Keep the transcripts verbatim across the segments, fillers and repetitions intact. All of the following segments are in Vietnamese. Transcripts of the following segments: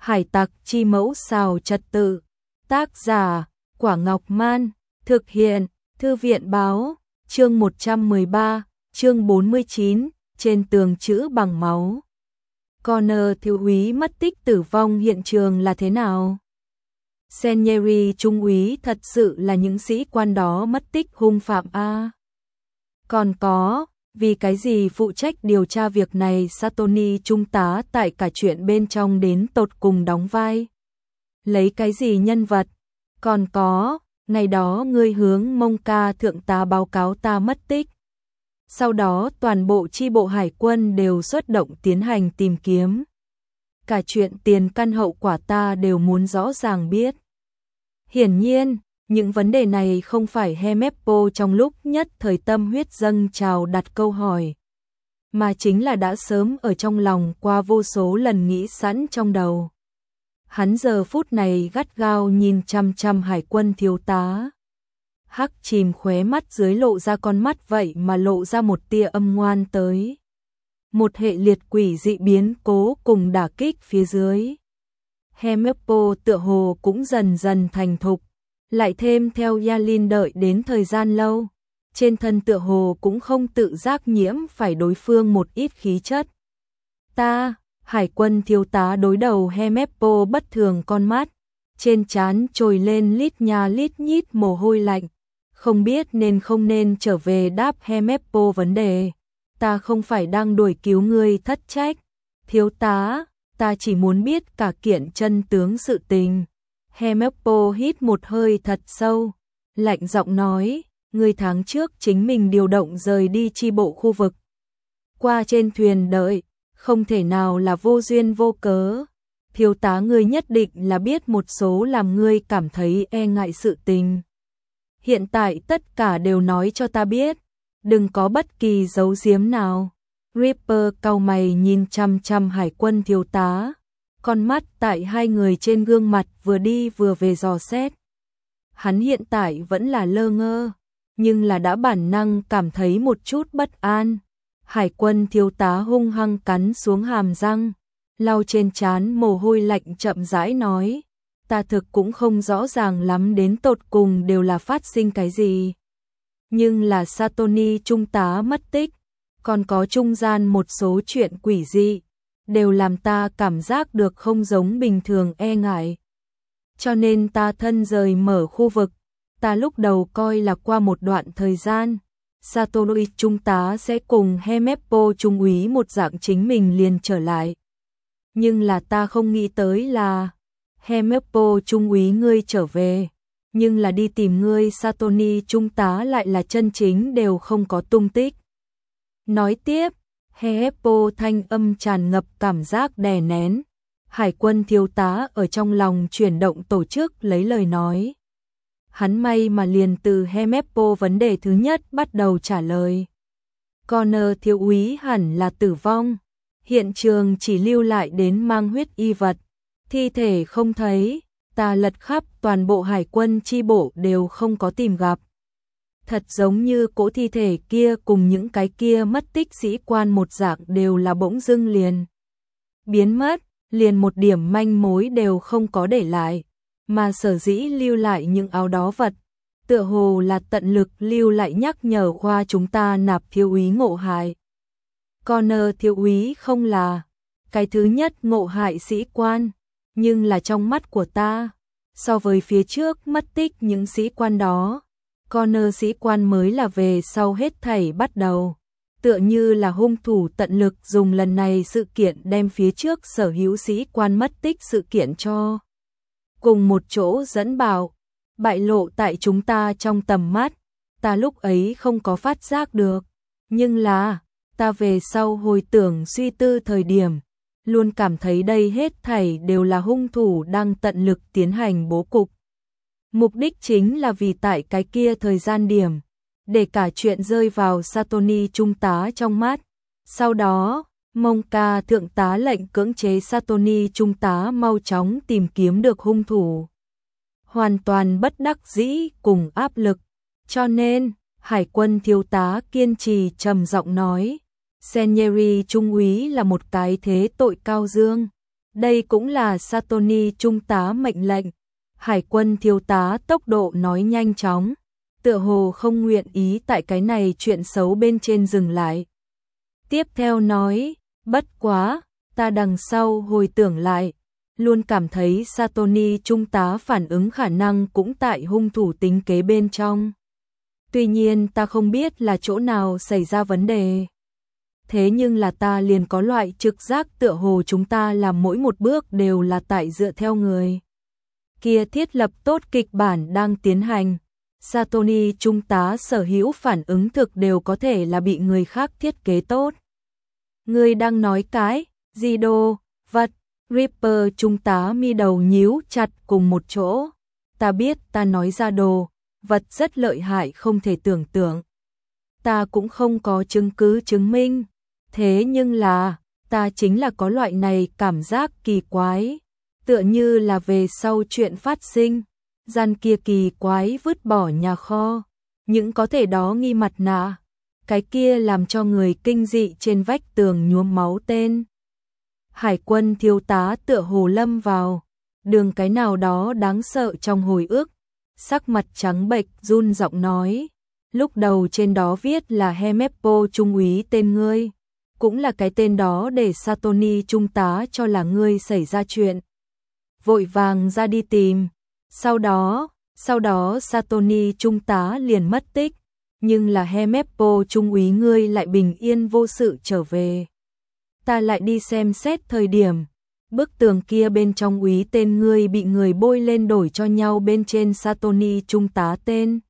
Hải tặc chi mẫu xào trật tự. Tác giả, Quả Ngọc Man. Thực hiện, Thư viện báo. Chương một trăm mười ba, chương bốn mươi chín, trên tường chữ bằng máu. Connor thiếu úy mất tích tử vong hiện trường là thế nào? Senieri trung úy thật sự là những sĩ quan đó mất tích hung phạm a. Còn có, vì cái gì phụ trách điều tra việc này Satoshi trung tá tại cả chuyện bên trong đến tột cùng đóng vai? Lấy cái gì nhân vật? Còn có, ngày đó ngươi hướng Mông Ca thượng tá báo cáo ta mất tích. Sau đó toàn bộ chi bộ hải quân đều xuất động tiến hành tìm kiếm. Cả chuyện tiền căn hậu quả ta đều muốn rõ ràng biết. Hiển nhiên, những vấn đề này không phải Hemeppo trong lúc nhất thời tâm huyết dâng trào đặt câu hỏi, mà chính là đã sớm ở trong lòng qua vô số lần nghĩ sẵn trong đầu. Hắn giờ phút này gắt gao nhìn chăm chăm hải quân thiếu tá. Hắc chìm khóe mắt dưới lộ ra con mắt vậy mà lộ ra một tia âm ngoan tới. Một hệ liệt quỷ dị biến cố cùng đả kích phía dưới. Hemeppo tựa hồ cũng dần dần thành thục, lại thêm theo Yalin đợi đến thời gian lâu, trên thân tựa hồ cũng không tự giác nhiễm phải đối phương một ít khí chất. Ta, hải quân thiếu tá đối đầu Hemeppo bất thường con mắt, trên trán trồi lên lít nha lít nhít mồ hôi lạnh, không biết nên không nên trở về đáp Hemeppo vấn đề. Ta không phải đang đuổi cứu ngươi thất trách, thiếu tá, ta chỉ muốn biết cả kiện chân tướng sự tình. Hemeppo hít một hơi thật sâu, lạnh giọng nói, ngươi tháng trước chính mình điều động rời đi chi bộ khu vực. Qua trên thuyền đợi, không thể nào là vô duyên vô cớ. Thiếu tá ngươi nhất định là biết một số làm ngươi cảm thấy e ngại sự tình. Hiện tại tất cả đều nói cho ta biết, đừng có bất kỳ giấu giếm nào. Ripper cau mày nhìn chăm chăm hải quân thiếu tá, con mắt tại hai người trên gương mặt vừa đi vừa về dò xét. Hắn hiện tại vẫn là lơ ngơ, nhưng là đã bản năng cảm thấy một chút bất an. Hải quân thiếu tá hung hăng cắn xuống hàm răng, lau trên trán mồ hôi lạnh chậm rãi nói, ta thực cũng không rõ ràng lắm đến tột cùng đều là phát sinh cái gì. Nhưng là Satoshi trung tá mất tích, còn có trung gian một số chuyện quỷ dị, đều làm ta cảm giác được không giống bình thường e ngại. Cho nên ta thân rời mở khu vực, ta lúc đầu coi là qua một đoạn thời gian, Satoshi trung tá sẽ cùng Hemeppo trung úy một dạng chính mình liền trở lại. Nhưng là ta không nghĩ tới là Hemeppo trung úy ngươi trở về, nhưng là đi tìm ngươi Satoshi trung tá lại là chân chính đều không có tung tích. Nói tiếp, Hemeppo thanh âm tràn ngập cảm giác đè nén. Hải quân thiếu tá ở trong lòng chuyển động tổ chức lấy lời nói. Hắn may mà liền từ Hemeppo vấn đề thứ nhất bắt đầu trả lời. Connor thiếu úy hẳn là tử vong. Hiện trường chỉ lưu lại đến mang huyết y vật. Thi thể không thấy, ta lật khắp toàn bộ hải quân chi bộ đều không có tìm gặp. Thật giống như cỗ thi thể kia cùng những cái kia mất tích sĩ quan một dạng đều là bỗng dưng liền biến mất, liền một điểm manh mối đều không có để lại, mà sở dĩ lưu lại những áo đó vật, tựa hồ là tận lực lưu lại nhắc nhở khoa chúng ta nạp thiếu úy ngộ hại. Connor thiếu úy không là cái thứ nhất ngộ hại sĩ quan, nhưng là trong mắt của ta, so với phía trước mất tích những sĩ quan đó, Connor sĩ quan mới là về sau hết thảy bắt đầu, tựa như là hung thủ tận lực dùng lần này sự kiện đem phía trước sở hữu sĩ quan mất tích sự kiện cho cùng một chỗ dẫn bảo, bại lộ tại chúng ta trong tầm mắt. Ta lúc ấy không có phát giác được, nhưng là ta về sau hồi tưởng suy tư thời điểm, luôn cảm thấy đây hết thảy đều là hung thủ đang tận lực tiến hành bố cục. Mục đích chính là vì tại cái kia thời gian điểm, để cả chuyện rơi vào Satoshi trung tá trong mắt. Sau đó, Mông Ca thượng tá lệnh cưỡng chế Satoshi trung tá mau chóng tìm kiếm được hung thủ. Hoàn toàn bất đắc dĩ cùng áp lực. Cho nên, hải quân thiếu tá kiên trì trầm giọng nói, Senieri trung úy là một cái thế tội cao dương. Đây cũng là Satoshi trung tá mệnh lệnh. Hải quân thiếu tá tốc độ nói nhanh chóng, tựa hồ không nguyện ý tại cái này chuyện xấu bên trên dừng lại. Tiếp theo nói, bất quá, ta đằng sau hồi tưởng lại, luôn cảm thấy Satoshi trung tá phản ứng khả năng cũng tại hung thủ tính kế bên trong. Tuy nhiên ta không biết là chỗ nào xảy ra vấn đề. Thế nhưng là ta liền có loại trực giác tựa hồ chúng ta làm mỗi một bước đều là tại dựa theo người kia thiết lập tốt kịch bản đang tiến hành. Satoshi trung tá sở hữu phản ứng thực đều có thể là bị người khác thiết kế tốt. Ngươi đang nói cái gì đồ vật? Ripper trung tá mi đầu nhíu chặt cùng một chỗ. Ta biết ta nói ra đồ vật rất lợi hại không thể tưởng tượng. Ta cũng không có chứng cứ chứng minh. Thế nhưng là, ta chính là có loại này cảm giác kỳ quái. Tựa như là về sau chuyện phát sinh, gian kia kỳ quái vứt bỏ nhà kho. Những có thể đó nghi mặt nạ. Cái kia làm cho người kinh dị trên vách tường nhuốm máu tên. Hải quân thiếu tá tựa hồ lâm vào đường cái nào đó đáng sợ trong hồi ức, sắc mặt trắng bệch run giọng nói, lúc đầu trên đó viết là Hemeppo trung úy tên ngươi, cũng là cái tên đó để Satoshi trung tá cho là ngươi xảy ra chuyện. Vội vàng ra đi tìm, sau đó, sau đó Satoshi trung tá liền mất tích, nhưng là Hemeppo trung úy ngươi lại bình yên vô sự trở về. Ta lại đi xem xét thời điểm, bức tường kia bên trong úy tên ngươi bị người bôi lên đổi cho nhau bên trên Satoshi trung tá tên.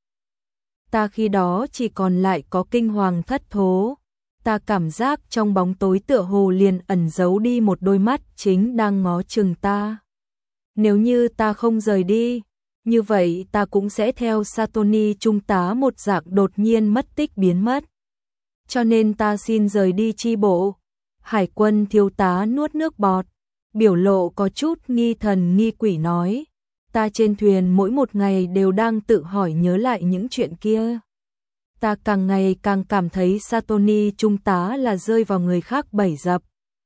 Ta khi đó chỉ còn lại có kinh hoàng thất thố, ta cảm giác trong bóng tối tựa hồ liền ẩn giấu đi một đôi mắt chính đang ngó chừng ta. Nếu như ta không rời đi, như vậy ta cũng sẽ theo Satoshi trung tá một dạng đột nhiên mất tích biến mất. Cho nên ta xin rời đi chi bộ. Hải quân thiếu tá nuốt nước bọt, biểu lộ có chút nghi thần nghi quỷ nói, ta trên thuyền mỗi một ngày đều đang tự hỏi nhớ lại những chuyện kia. Ta càng ngày càng cảm thấy Satoshi trung tá là rơi vào người khác bẫy dập.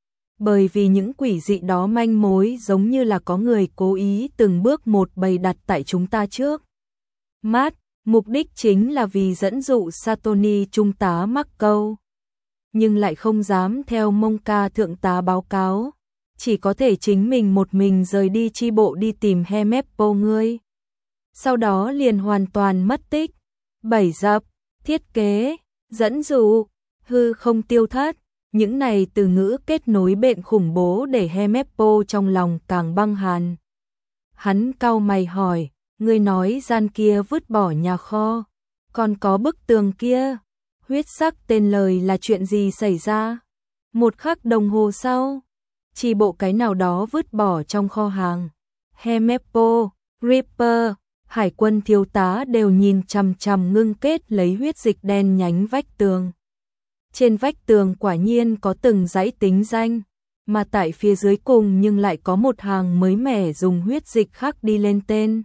Bởi vì những quỷ dị đó manh mối giống như là có người cố ý từng bước một bày đặt tại chúng ta trước mắt, mục đích chính là vì dẫn dụ Satoshi trung tá mắc câu. Nhưng lại không dám theo Mông Ca thượng tá báo cáo, chỉ có thể chính mình một mình rời đi chi bộ đi tìm Hemeppo ngươi. Sau đó liền hoàn toàn mất tích, bẫy dập, thiết kế, dẫn dụ, hư không tiêu thất, những này từ ngữ kết nối bệnh khủng bố để Hemeppo trong lòng càng băng hàn. Hắn cau mày hỏi, ngươi nói gian kia vứt bỏ nhà kho, còn có bức tường kia. Huyết sắc tên lời là chuyện gì xảy ra? Một khắc đồng hồ sau, chi bộ cái nào đó vứt bỏ trong kho hàng. Hemeppo, Ripper, hải quân thiếu tá đều nhìn chằm chằm ngưng kết lấy huyết dịch đen nhánh vách tường. Trên vách tường quả nhiên có từng dãy tính danh, mà tại phía dưới cùng nhưng lại có một hàng mới mẻ dùng huyết dịch khắc đi lên tên.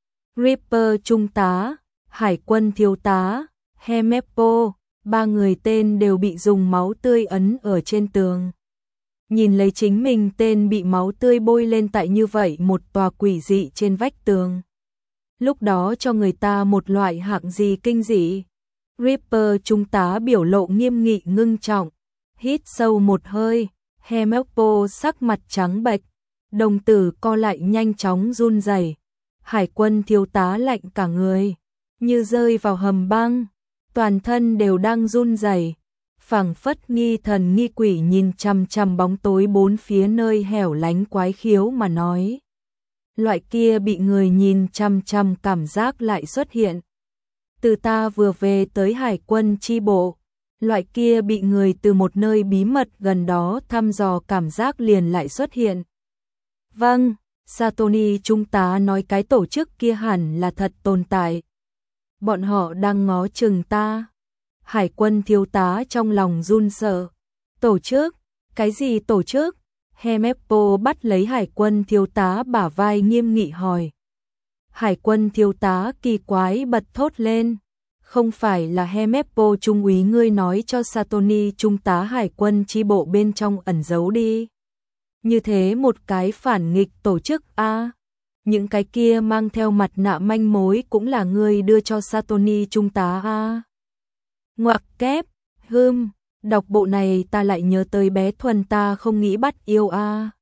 Ripper trung tá, hải quân thiếu tá, Hemeppo. Ba người tên đều bị dùng máu tươi ấn ở trên tường. Nhìn lấy chính mình tên bị máu tươi bôi lên tại như vậy một tòa quỷ dị trên vách tường. Lúc đó cho người ta một loại hạng gì kinh dị. Ripper trung tá biểu lộ nghiêm nghị ngưng trọng, hít sâu một hơi, Hemeppo sắc mặt trắng bệch, đồng tử co lại nhanh chóng run rẩy. Hải quân thiếu tá lạnh cả người, như rơi vào hầm băng. Toàn thân đều đang run rẩy, phảng phất nghi thần nghi quỷ nhìn chằm chằm bóng tối bốn phía nơi hẻo lánh quái khiếu mà nói. Loại kia bị người nhìn chằm chằm cảm giác lại xuất hiện. Từ ta vừa về tới hải quân chi bộ, loại kia bị người từ một nơi bí mật gần đó thăm dò cảm giác liền lại xuất hiện. Vâng, Satoshi trung tá nói cái tổ chức kia hẳn là thật tồn tại. Bọn họ đang ngó chừng ta. Hải quân thiếu tá trong lòng run sợ. Tổ chức? Cái gì tổ chức? Hemeppo bắt lấy hải quân thiếu tá bả vai nghiêm nghị hỏi. Hải quân thiếu tá kỳ quái bật thốt lên. Không phải là Hemeppo trung úy ngươi nói cho Satoshi trung tá hải quân chi bộ bên trong ẩn giấu đi. Như thế một cái phản nghịch tổ chức a. Những cái kia mang theo mặt nạ manh mối cũng là ngươi đưa cho Satoshi trung tá a. Ngoặc kép, hưm, đọc bộ này ta lại nhớ tới bé Thuần ta không nghĩ bắt yêu a.